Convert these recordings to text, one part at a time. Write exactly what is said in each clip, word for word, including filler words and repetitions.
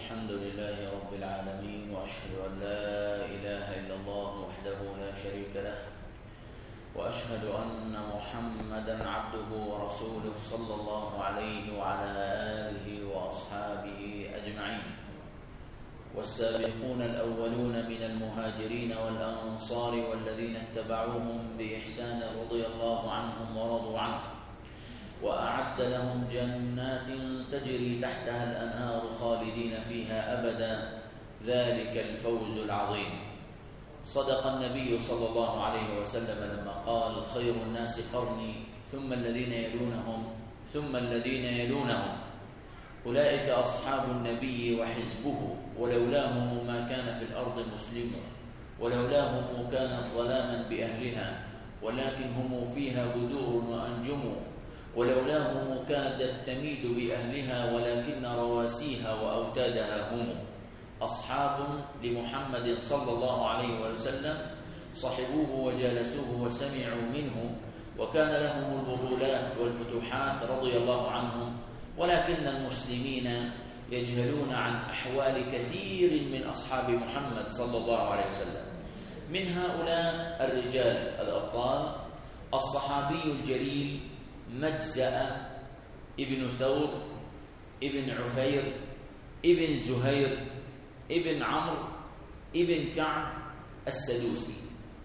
الحمد لله رب العالمين، وأشهد أن لا إله إلا الله وحده لا شريك له، وأشهد أن محمدًا عبده ورسوله صلى الله عليه وعلى آله وأصحابه أجمعين. والسابقون الأولون من المهاجرين والأنصار والذين اتبعوهم بإحسان رضي الله عنهم ورضوا عنه، وأعد لهم جنات تجري تحتها الأنهار خالدين فيها أبدا، ذلك الفوز العظيم. صدق النبي صلى الله عليه وسلم لما قال: خير الناس قرني ثم الذين يلونهم ثم الذين يلونهم، أولئك أصحاب النبي وحزبه، ولولاهم ما كان في الأرض مسلم، ولولاهم كانت ظلاما بأهلها، ولكن هم فيها بدور وأنجم، ولولاهم كادت تميد بأهلها، ولكن رواسيها وأوتادها هم. أصحاب لمحمد صلى الله عليه وسلم صحبوه وجالسوه وسمعوا منه، وكان لهم البطولات والفتوحات رضي الله عنهم، ولكن المسلمين يجهلون عن أحوال كثير من أصحاب محمد صلى الله عليه وسلم. من هؤلاء الرجال الأبطال الصحابي الجليل مجزأ ابن ثور ابن عفير ابن زهير ابن عمرو ابن كعب السدوسي.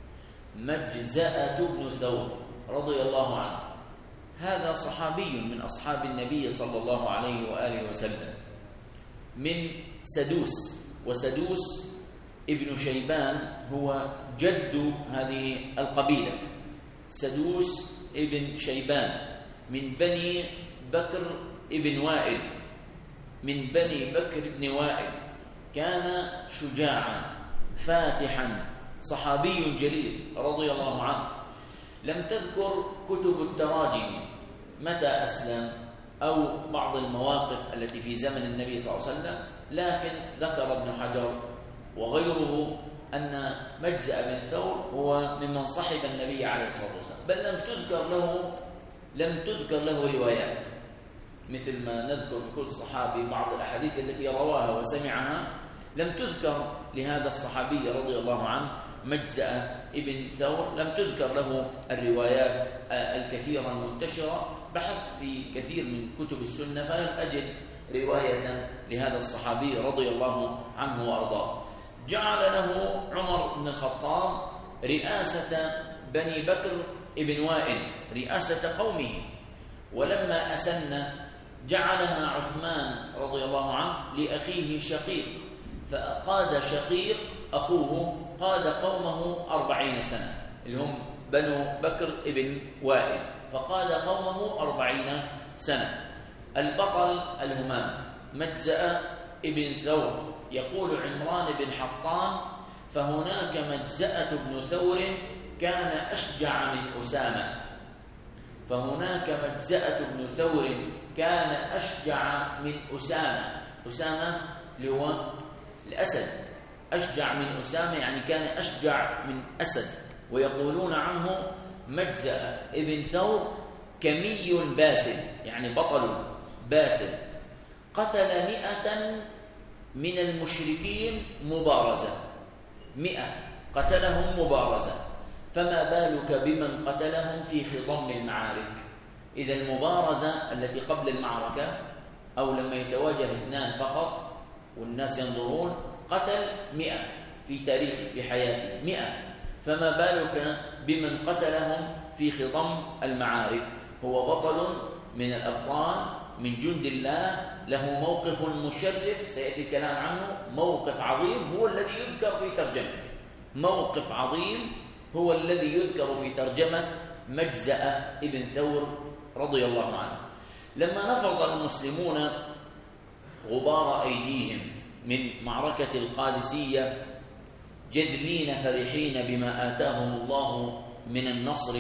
مجزأة ابن ثور رضي الله عنه، هذا صحابي من أصحاب النبي صلى الله عليه وآله وسلم من سدوس، وسدوس ابن شيبان هو جد هذه القبيلة. سدوس ابن شيبان من بني بكر ابن وائل، من بني بكر ابن وائل، كان شجاعا فاتحا صحابي جليل رضي الله عنه. لم تذكر كتب التراجم متى أسلم أو بعض المواقف التي في زمن النبي صلى الله عليه وسلم، لكن ذكر ابن حجر وغيره أن مجزأ بن ثور هو ممن صحب النبي عليه الصلاة والسلام، بل لم تذكر له لم تذكر له روايات، مثل ما نذكر في كل صحابي بعض الأحاديث التي رواها وسمعها، لم تذكر لهذا الصحابي رضي الله عنه مجزأ ابن ثور، لم تذكر له الروايات الكثيرة المنتشرة. بحثت في كثير من كتب السنة فلم أجد رواية لهذا الصحابي رضي الله عنه وأرضاه. جعل له عمر بن الخطاب رئاسة بني بكر ابن وائل، رئاسة قومه، ولما أسن جعلها عثمان رضي الله عنه لأخيه شقيق، فقاد شقيق أخوه قاد قومه أربعين سنة، اللي هم بنو بكر ابن وائل، فقاد قومه أربعين سنة. البطل الهمام مجزأ ابن ثور، يقول عمران بن حطان: فهناك مجزأة بن ثور كان أشجع من أسامة، فهناك مجزأة بن ثور كان أشجع من أسامة. أسامة اللي هو الأسد، أشجع من أسامة يعني كان أشجع من أسد. ويقولون عنه مجزأ ابن ثور كمي باسل، يعني بطل باسل، قتل مئة من المشركين مبارزة، مئة قتلهم مبارزة، فما بالك بمن قتلهم في خضم المعارك؟ إذا المبارزة التي قبل المعركة أو لما يتواجه اثنان فقط والناس ينظرون، قتل مئة في تاريخه في حياته، مئة، فما بالك بمن قتلهم في خضم المعارك؟ هو بطل من الأبطال من جند الله، له موقف مشرف سيأتي الكلام عنه، موقف عظيم هو الذي يذكر في ترجمته، موقف عظيم هو الذي يذكر في ترجمة مجزأ ابن ثور رضي الله عنه. لما نفض المسلمون غبار أيديهم من معركة القادسية جدلين فرحين بما آتاهم الله من النصر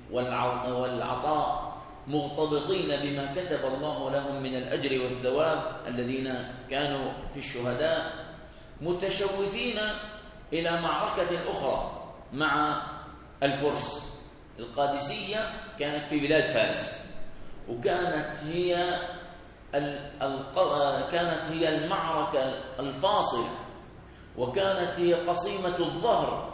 والعطاء، مغتبطين بما كتب الله لهم من الأجر والثواب الذين كانوا في الشهداء، متشوفين إلى معركة أخرى مع الفرس. القادسية كانت في بلاد فارس، وكانت هي كانت هي المعركة الفاصلة، وكانت هي قصيمة الظهر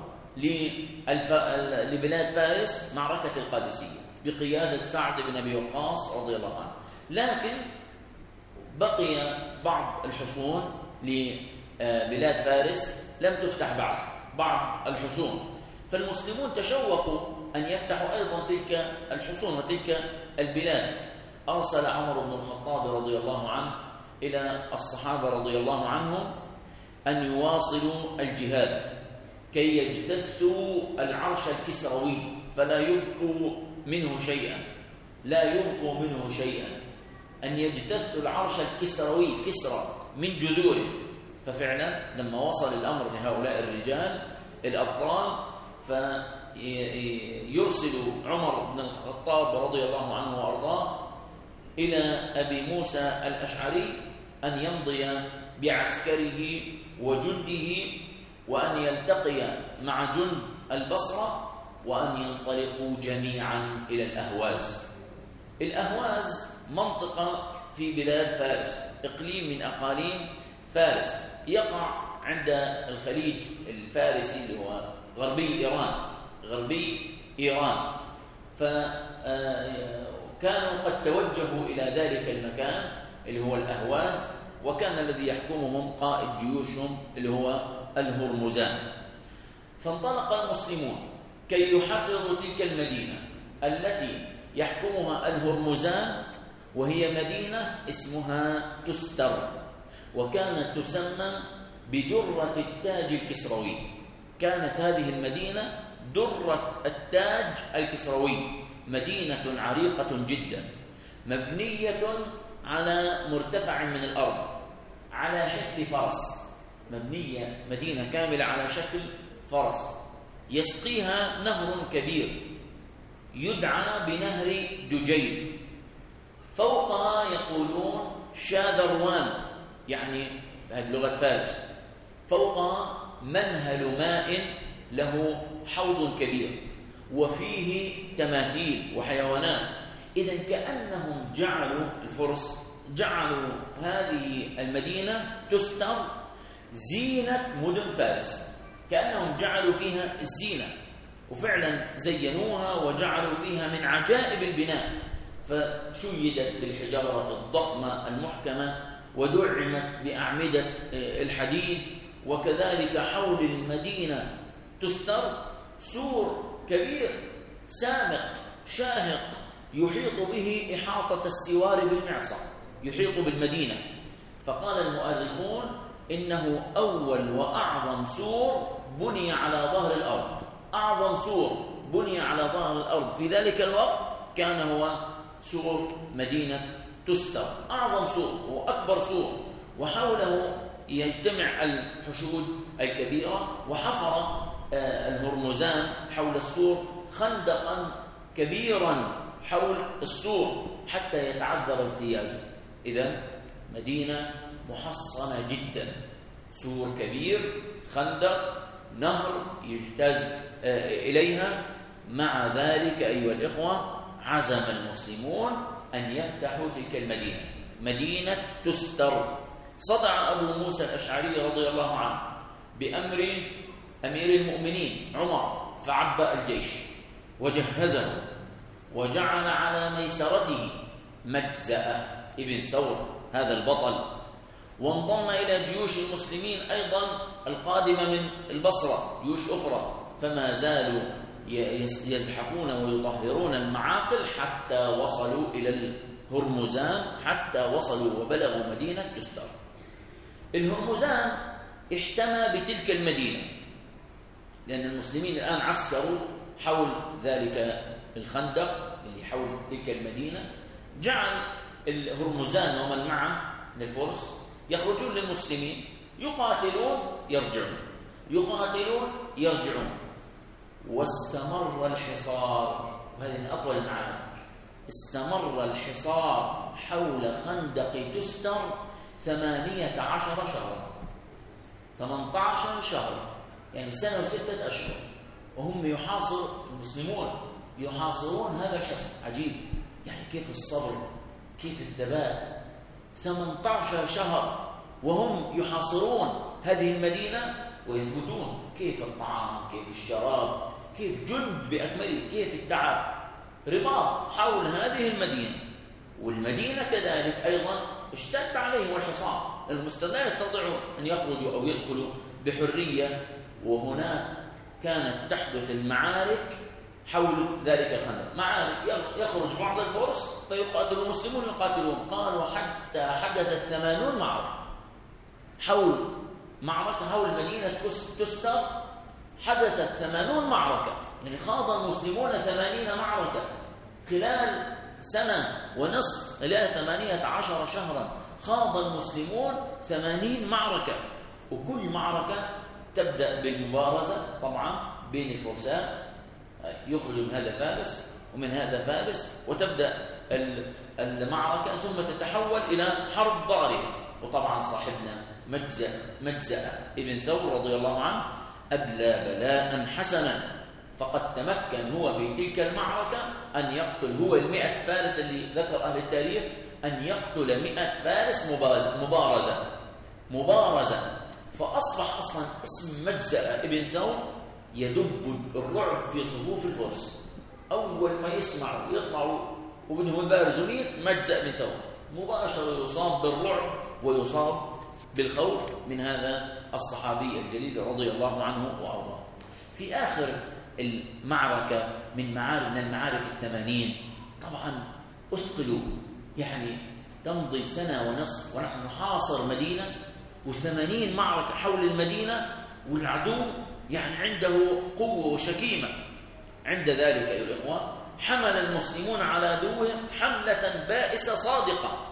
لبلاد فارس، معركة القادسية بقيادة سعد بن أبي وقاص رضي الله عنه. لكن بقي بعض الحصون لبلاد فارس لم تفتح بعد، بعض الحصون، فالمسلمون تشوقوا أن يفتحوا أيضا تلك الحصون وتلك البلاد. أرسل عمر بن الخطاب رضي الله عنه إلى الصحابة رضي الله عنهم أن يواصلوا الجهاد كي يجتثوا العرش الكسروي فلا يبقوا منه شيئا، لا يبقوا منه شيئا، أن يجتثوا العرش الكسروي كسرى من جذوره. ففعلا لما وصل الأمر لهؤلاء الرجال الأبطال، فيرسل عمر بن الخطاب رضي الله عنه وأرضاه إلى أبي موسى الأشعري أن يمضي بعسكره وجنده وأن يلتقي مع جند البصرة وأن ينطلقوا جميعا إلى الأهواز. الأهواز منطقة في بلاد فارس، إقليم من أقاليم فارس، يقع عند الخليج الفارسي اللي هو غربي إيران، غربي إيران. فكانوا قد توجهوا إلى ذلك المكان اللي هو الأهواز، وكان الذي يحكمهم قائد جيوشهم اللي هو الهرمزان. فانطلق المسلمون كي يحرروا تلك المدينة التي يحكمها الهرمزان، وهي مدينة اسمها تستر، وكانت تسمى بدرة التاج الكسروي. كانت هذه المدينة درة التاج الكسروي، مدينة عريقة جدا مبنية على مرتفع من الأرض على شكل فرس، مبنية مدينة كاملة على شكل فرس، يسقيها نهر كبير يدعى بنهر دجيل. فوقها يقولون شاذروان، يعني هذه لغة فارس، فوقها منهل ماء له حوض كبير وفيه تماثيل وحيوانات. إذن كأنهم جعلوا الفرس جعلوا هذه المدينة تستر زينة مدن فارس، كأنهم جعلوا فيها الزينة، وفعلا زينوها وجعلوا فيها من عجائب البناء، فشيدت بالحجارة الضخمة المحكمة ودعمت بأعمدة الحديد. وكذلك حول المدينة تستر سور كبير سامق شاهق يحيط به إحاطة السوار بالمعصم، يحيط بالمدينة. فقال المؤرخون إنه أول وأعظم سور بني على ظهر الأرض، أعظم سور بني على ظهر الأرض في ذلك الوقت كان هو سور مدينة تستر، أعظم سور وأكبر سور، وحوله يجتمع الحشود الكبيرة. وحفر الهرمزان حول السور خندقا كبيرا حول السور حتى يتعذر اجتيازه. إذن مدينة محصنة جدا، سور كبير، خندق، نهر يجتاز إليها. مع ذلك أيها الإخوة عزم المسلمون أن يفتحوا تلك المدينة، مدينة تستر. صدع أبو موسى الأشعري رضي الله عنه بأمر أمير المؤمنين عمر، فعبأ الجيش وجهزه وجعل على ميسرته مجزأ ابن ثور هذا البطل، وانضم إلى جيوش المسلمين أيضا القادمة من البصرة، جيوش أخرى، فما زالوا يزحفون ويطهرون المعاقل حتى وصلوا إلى الهرمزان، حتى وصلوا وبلغوا مدينة تستر. الهرمزان احتمى بتلك المدينة لأن المسلمين الآن عسكروا حول ذلك الخندق اللي حول تلك المدينة. جعل الهرمزان ومن معه من الفرس يخرجون للمسلمين، يقاتلون يرجعون، يقاتلون يرجعون. واستمر الحصار، وهذه من أطول المعارك، استمر الحصار حول خندق تستر ثمانية عشر شهرا، ثمانية عشر شهرا، يعني سنة وستة أشهر، وهم يحاصر المسلمون يحاصرون هذا الحصن. عجيب، يعني كيف الصبر، كيف الثبات، ثمانية عشر شهر وهم يحاصرون هذه المدينة ويثبتون كيف الطعام، كيف الشراب، كيف جند بأكمله، كيف التعب، رباط حول هذه المدينة. والمدينة كذلك أيضا اشتد عليهم الحصار، المسلمين لا يستطيعون أن يخرجوا أو يدخلوا بحرية. وهناك كانت تحدث المعارك حول ذلك الخندق، معارك يخرج بعض الفرس فيقاتل المسلمون يقاتلون. قالوا حتى حدثت ثمانون معركة حول معركة حول مدينة تستر، حدثت ثمانون معركة، يعني خاض المسلمون ثمانين معركة خلال سنة ونصف إلى ثمانية عشر شهرا. خاض المسلمون ثمانين معركة، وكل معركة تبدأ بالمبارزة طبعا بين الفرسان، يخرج من هذا فارس ومن هذا فارس، وتبدأ المعركة ثم تتحول إلى حرب ضارية. وطبعا صاحبنا مجزأ مجزأ ابن ثور رضي الله عنه أبلى بلاء حسنا، فقد تمكن هو في تلك المعركة أن يقتل، هو المئة فارس اللي ذكر أهل التاريخ، أن يقتل مئة فارس مبارزة مبارزة فأصبح أصلا اسم مجزأ ابن ثور يدب الرعب في صفوف الفرس. أول ما يسمعوا يطلعوا وبنهم يبارزوا مين؟ مجزأ ابن ثور، مباشرة يصاب بالرعب ويصاب بالخوف من هذا الصحابي الجليل رضي الله عنه وأرضاه. في آخر المعركة من معارك من المعارك الثمانين طبعا أثقلوا، يعني تمضي سنة ونصف ونحن نحاصر مدينة وثمانين معركة حول المدينة، والعدو يعني عنده قوة وشكيمة. عند ذلك أيها الإخوان حمل المسلمون على عدوهم حملة بائسة صادقة.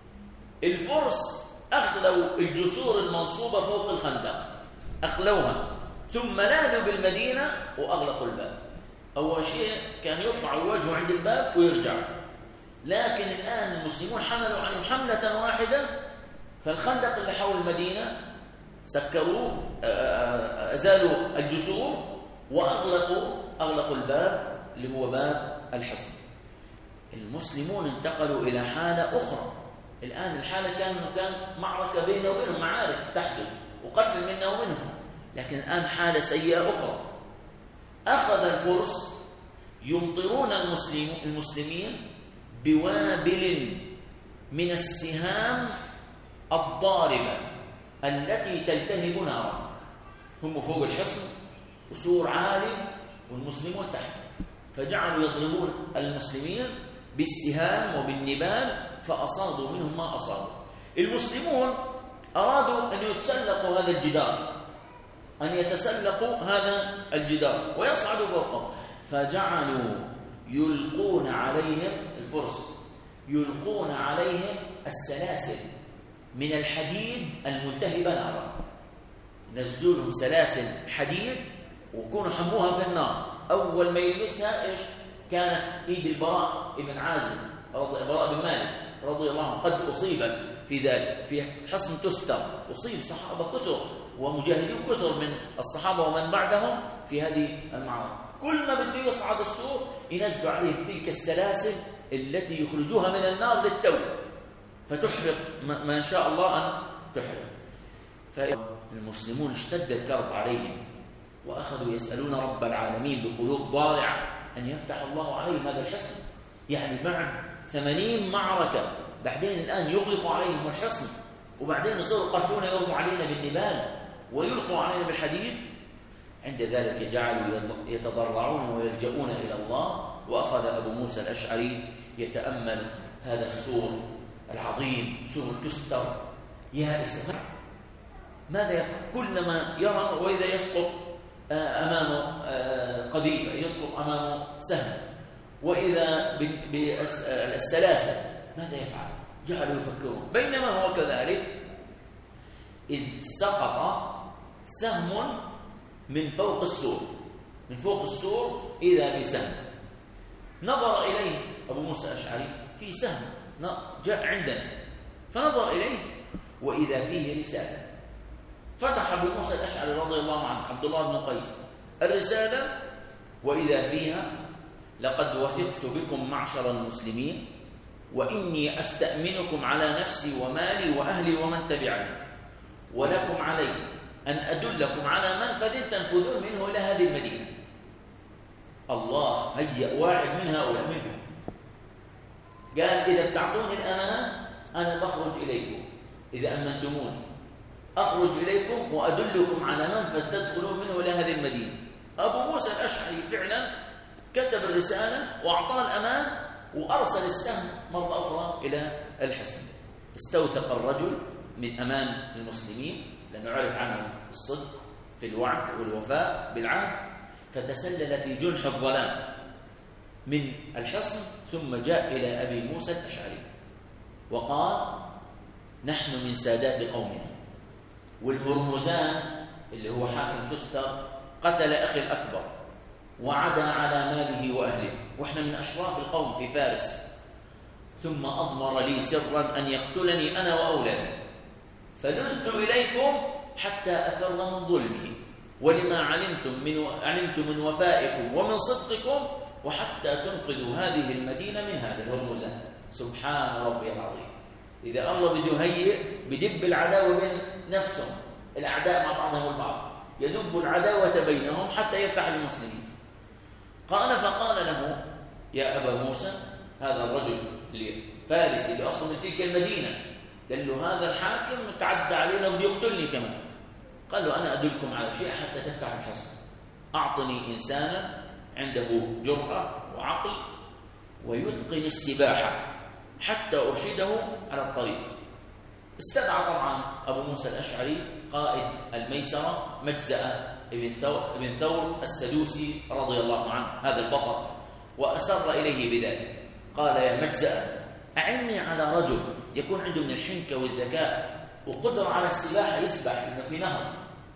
الفرس أخلوا الجسور المنصوبة فوق الخندق، أخلوها، ثم نادوا بالمدينة وأغلقوا الباب. أول شيء كان يرفع الوجه عند الباب ويرجع، لكن الآن المسلمون حملوا عليهم حملة واحدة، فالخندق اللي حول المدينة سكروه، أزالوا الجسور وأغلقوا أغلقوا الباب اللي هو باب الحصن. المسلمون انتقلوا إلى حالة أخرى. الآن الحالة كان كانت معركة بيننا وبينهم، معارك تحدث وقتل منا ومنهم، لكن الآن حالة سيئة أخرى. أخذ الفرس يمطرون المسلمين بوابل من السهام الضاربة التي تلتهب نارا. هم فوق الحصن وسور عالي والمسلمون تحت، فجعلوا يضربون المسلمين بالسهام وبالنبال فأصابوا منهم ما أصابوا. المسلمون أرادوا أن يتسلقوا هذا الجدار، أن يتسلقوا هذا الجدار ويصعدوا فوقه، فجعلوا يلقون عليهم الفرس يلقون عليهم السلاسل من الحديد الملتهبة نارا. نزلوا لهم سلاسل حديد وكونوا حموها في النار. أول ما يلمسها إيش كانت إيد البراء بن عازب البراء بن مالك رضي الله عنه قد أصيبت في ذلك في حصن تستر، أصيب صحابة كثر ومجاهدين كثر من الصحابة ومن بعدهم في هذه المعركة. كل ما بده يصعد السور ينزلوا عليه تلك السلاسل التي يخرجوها من النار للتو فتحرق ما شاء الله أن تحرق. فالمسلمون اشتد الكرب عليهم وأخذوا يسألون رب العالمين بقلوب ضارعة أن يفتح الله عليهم هذا الحصن. يعني بعد ثمانين معركة بعدين الآن يغلقوا عليهم الحصن، وبعدين يصيروا يقفون يرموا علينا بالنبال ويلقوا علينا بالحديد. عند ذلك جعلوا يتضرعون ويلجؤون إلى الله. وأخذ أبو موسى الأشعري يتأمل هذا السور العظيم، سور تستر، يائس ماذا يفعل؟ كلما يرى وإذا يسقط أمامه قذيفة، يسقط أمامه سهم، وإذا بالسلاسل ماذا يفعل؟ جعلوا يفكرون. بينما هو كذلك إذ سقط سهم من فوق السور من فوق السور إذا بسهم. نظر إليه أبو موسى الأشعري في سهم جاء عندنا، فنظر إليه وإذا فيه رسالة. فتح أبو موسى الأشعري رضي الله عنه عبد الله بن قيس الرسالة وإذا فيها: لقد وثقت بكم معشر المسلمين وإني أستأمنكم على نفسي ومالي وأهلي ومن تبعني، ولكم علي أن أدلكم على منفذ تنفذون منه إلى هذه المدينة. الله هيأ واحد من هؤلاء منهم قال إذا بتعطوني الأمانة أنا بخرج إليكم، إذا أمنتموني أخرج إليكم وأدلكم على منفذ تدخلون منه إلى هذه المدينة. أبو موسى الأشعري فعلا كتب الرسالة وأعطاه الأمان وأرسل السهم مرة أخرى إلى الحصن. استوثق الرجل من أمان المسلمين لأنه عرف عنهم الصدق في الوعد والوفاء بالعهد، فتسلل في جنح الظلام من الحصن ثم جاء إلى أبي موسى الأشعري وقال نحن من سادات قومنا، والهرمزان اللي هو حاكم تستر قتل أخي الأكبر وعدا على ماله وأهله، وإحنا من أشراف القوم في فارس، ثم أضمر لي سرا أن يقتلني أنا وأولادي، فلذت إليكم حتى أفر من ظلمه، ولما علمتم من علمت من وفائكم ومن صدقكم، وحتى تنقذوا هذه المدينة من هذا الهرمزان. سبحان ربي العظيم. إذا الله بده يهيئ بدب العداوة بين نفسهم، الأعداء مع بعضهم البعض، يدب العداوة بينهم حتى يفتح المسلمين. قال فقال له يا أبا موسى، هذا الرجل الفارسي اللي أصله من تلك المدينة قال له هذا الحاكم تعدى علينا وبده يقتلني كمان. قال له أنا أدلكم على شيء حتى تفتح الحصن، أعطني إنسانا عنده جرأة وعقل ويتقن السباحة حتى أرشده على الطريق. استدعى طبعا أبو موسى الأشعري قائد الميسرة مجزأ ابن ثور, ابن ثور السدوسي رضي الله عنه، هذا البطل، وأسر إليه بذلك. قال يا مجزأ أعني على رجل يكون عنده من الحنكة والذكاء وقدر على السباحة، يسبح إنه في نهر،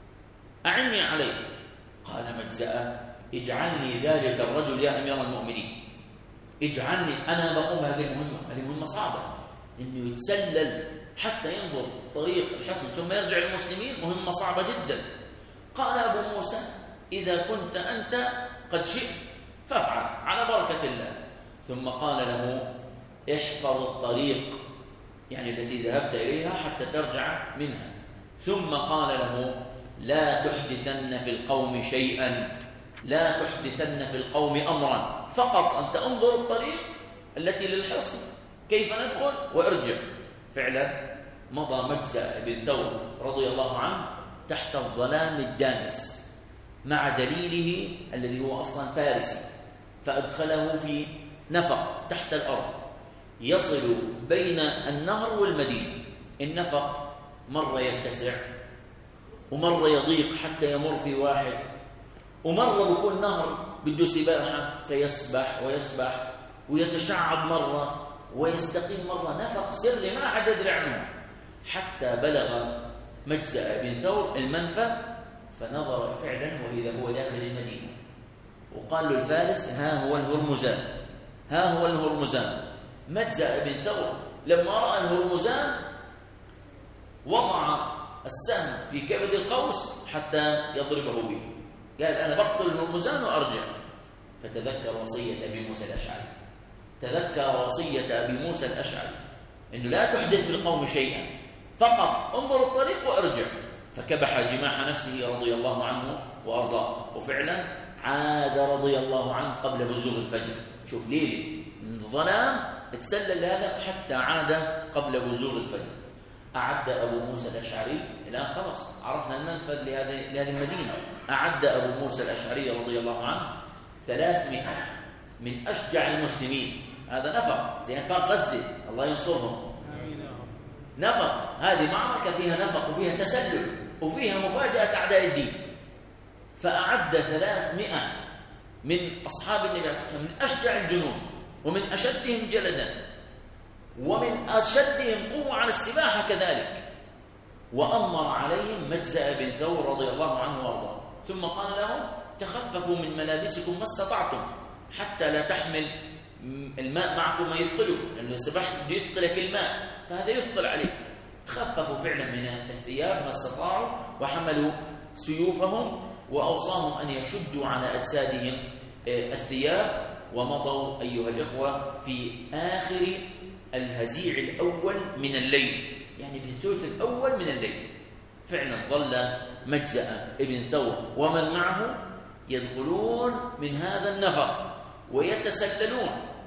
أعني عليه. قال مجزأ اجعلني ذلك الرجل يا أمير المؤمنين، اجعلني أنا بقوم بهذه المهمة. هذه مهمة صعبة، إنه يتسلل حتى ينظر طريق الحصن ثم يرجع المسلمين، مهمة صعبة جدا. قال أبو موسى إذا كنت أنت قد شئت فافعل على بركة الله. ثم قال له احفظ الطريق يعني التي ذهبت إليها حتى ترجع منها. ثم قال له لا تحدثن في القوم شيئا، لا تحدثن في القوم أمرا، فقط أنت انظر الطريق التي للحصن كيف ندخل وارجع. فعلا مضى مجزأ بن ثور رضي الله عنه تحت الظلام الدامس مع دليله الذي هو أصلا فارسي، فأدخله في نفق تحت الأرض يصل بين النهر والمدينة. النفق مرة يتسع ومرة يضيق حتى يمر في واحد، ومرة بيكون نهر بده سباحة فيسبح ويسبح ويتشعب مرة ويستقيم مرة، نفق سري ما حد يدري عنه، حتى بلغ مجزأ بن ثور المنفى فنظر فعلا وإذا هو داخل المدينة، وقال له الفارس ها هو الهرمزان، ها هو الهرمزان. مجزأ بن ثور لما رأى الهرمزان وضع السهم في كبد القوس حتى يضربه به، قال أنا بقتل الهرمزان وأرجع. فتذكر وصية أبي موسى الأشعري، تذكر وصية أبي موسى الأشعري إنه لا تحدث في القوم شيئا، فقط انظر الطريق وارجع. فكبح جماح نفسه رضي الله عنه وأرضاه، وفعلا عاد رضي الله عنه قبل بزوغ الفجر. شوف ليلة من الظلام تسلل هذا حتى عاد قبل بزوغ الفجر. أعد أبو موسى الأشعري، الآن خلاص عرفنا المنفذ لهذه لهذه المدينة. أعد أبو موسى الأشعري رضي الله عنه ثلاثمائة من أشجع المسلمين. هذا نفق زي نفاق غزة، الله ينصرهم. نفق، هذه معركة فيها نفق وفيها تسلل وفيها مفاجأة أعداء الدين. فأعد ثلاثمائة من أصحاب النبي صلى الله عليه وسلم من أشجع الجنود ومن أشدهم جلدا ومن أشدهم قوة على السباحة كذلك، وأمر عليهم مجزأ بن ثور رضي الله عنه وارضاه. ثم قال لهم تخففوا من ملابسكم ما استطعتم حتى لا تحمل الماء معكم ما يثقلكم، لأنه سبحت بده يثقلك الماء فهذا يثقل عليك. تخففوا فعلا من الثياب ما استطاعوا، وحملوا سيوفهم، وأوصاهم أن يشدوا على أجسادهم الثياب. ومضوا أيها الإخوة في آخر الهزيع الأول من الليل، يعني في الثلث الأول من الليل فعلا ظل مجزأ ابن ثور ومن معه يدخلون من هذا النفق ويتسللون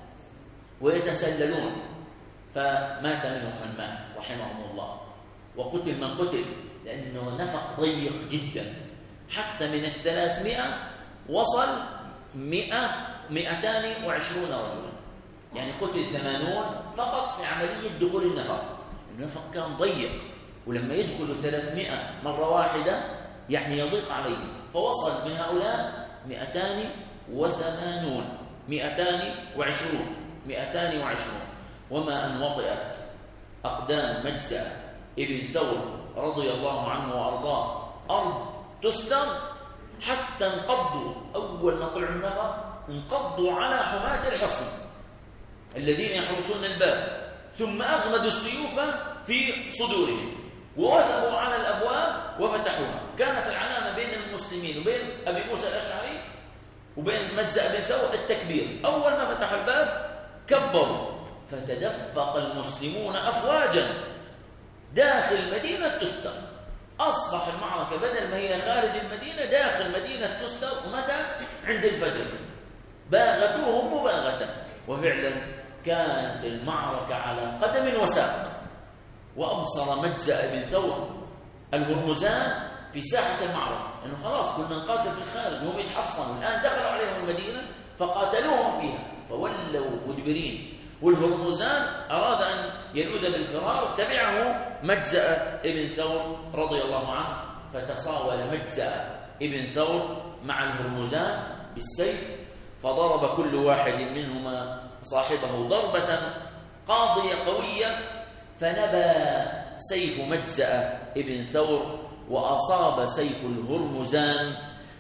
ويتسللون فمات منهم من مات رحمهم الله، وقتل من قتل، لأنه نفق ضيق جدا، حتى من الثلاثمائة وصل مئة مئتان وعشرون رجلا، يعني قتل ثمانون فقط في عملية دخول النفق. النفق كان ضيق، ولما يدخل ثلاثمائة مرة واحدة يعني يضيق عليه، فوصل من هؤلاء مئتان وثمانون مئتان وعشرون مئتان وعشرون وما أن وطئت أقدام مجزأ ابن ثور رضي الله عنه وأرضاه أرض تستر حتى انقضوا، أول ما طلعوا النفق انقضوا على حماة الحصن الذين يحرسون الباب، ثم أغمدوا السيوف في صدورهم ووثبوا على الأبواب وفتحوها. كانت العلامة بين المسلمين وبين أبي موسى الأشعري وبين مجزأ بن ثور التكبير، أول ما فتحوا الباب كبروا، فتدفق المسلمون أفواجا داخل مدينة تستر. أصبح المعركة بدل ما هي خارج المدينة داخل مدينة تستر، ومتى؟ عند الفجر باغتوهم مباغتة، وفعلا كانت المعركة على قدم وساق. وأبصر مجزأ بن ثور الهرمزان في ساحة المعركة أنه خلاص كنا نقاتل في الخارج وهم يتحصنوا، الآن دخلوا عليهم المدينة فقاتلوهم فيها فولوا مدبرين، والهرمزان أراد أن يلوذ بالفرار، تبعه مجزأ ابن ثور رضي الله عنه، فتصاول مجزأ ابن ثور مع الهرمزان بالسيف، فضرب كل واحد منهما صاحبه ضربة قاضية قوية، فنبى سيف مجزأ ابن ثور وأصاب سيف الهرمزان،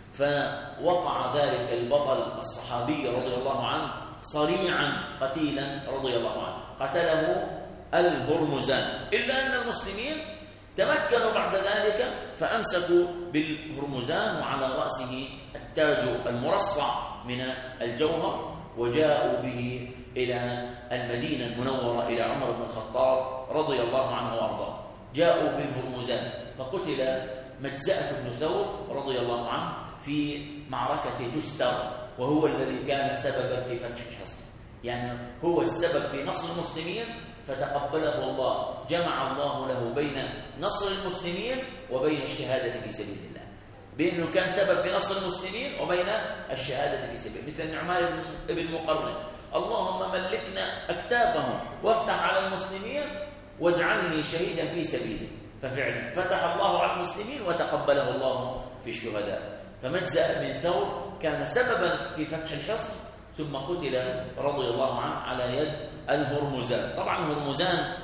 فوقع ذلك البطل الصحابي رضي الله عنه صريعا قتيلا رضي الله عنه، قتله الهرمزان. إلا أن المسلمين تمكنوا بعد ذلك فأمسكوا بالهرمزان وعلى رأسه التاج المرصع من الجوهر، وجاءوا به إلى المدينة المنورة إلى عمر بن الخطاب رضي الله عنه وأرضاه. جاءوا بالهرمزان فقتل مجزأة بن ثور رضي الله عنه في معركة تستر، وهو الذي كان سببا في فتح الحصن، يعني هو السبب في نصر المسلمين فتقبله الله، جمع الله له بين نصر المسلمين وبين الشهادة في سبيل الله، بأنه كان سبب في نصر المسلمين وبين الشهادة في سبيل، مثل النعمان بن مقرن: اللهم ملكنا أكتافهم وافتح على المسلمين واجعلني شهيدا في سبيله، ففعلا فتح الله على المسلمين وتقبله الله في الشهداء. فمجزأ بن ثور كان سببا في فتح الحصن، ثم قتل رضي الله عنه على يد الهرمزان. طبعا الهرمزان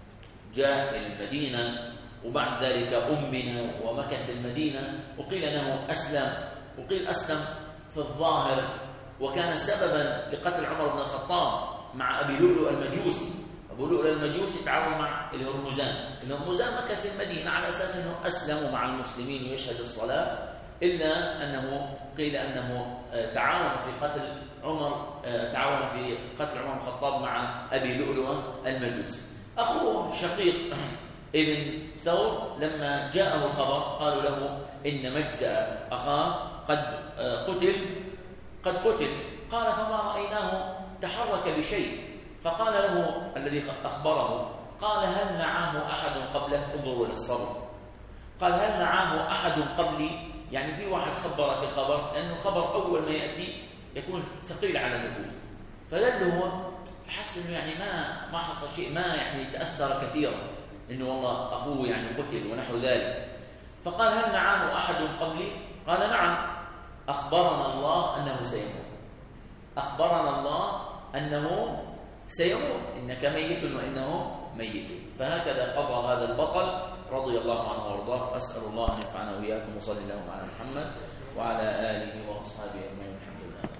جاء إلى المدينة وبعد ذلك أمن ومكث المدينة، وقيل أنه أسلم وقيل أسلم في الظاهر، وكان سببا لقتل عمر بن الخطاب مع أبي لؤلؤ المجوسي. أبو لؤلؤ المجوسي تعاون مع الهرمزان، الهرمزان مكث المدينة على أساس أنه أسلم مع المسلمين ويشهد الصلاة، إلا أنه قيل أنه تعاون في قتل عمر تعاون في قتل عمر بن الخطاب مع أبي لؤلؤ المجوسي. أخوه شقيق ابن ثور لما جاءه الخبر قالوا له إن مجزأ أخاه قد قتل قد قتل قال: فما رأيناه تحرك بشيء. فقال له الذي أخبره، قال: هل نعاه أحد قبله؟ انظروا للصبر. قال: هل نعاه أحد قبلي؟ يعني في واحد خبرك الخبر، لأن الخبر أول ما يأتي يكون ثقيل على النفوس، فذل هو فحس إنه يعني ما ما حصل شيء، ما يعني تأثر كثيرا إنه والله أخوه يعني قتل ونحو ذلك. فقال: هل نعاه أحد قبلي؟ قال: نعم، أخبرنا الله أنه سيموت، أخبرنا الله أنه سيموت، إنك ميت وإنه ميت. فهكذا قضى هذا البطل رضي الله عنه وارضاه. أسأل الله أن ينفعنا وإياكم، وصلى الله على محمد وعلى آله وأصحابه أجمعين. الحمد لله.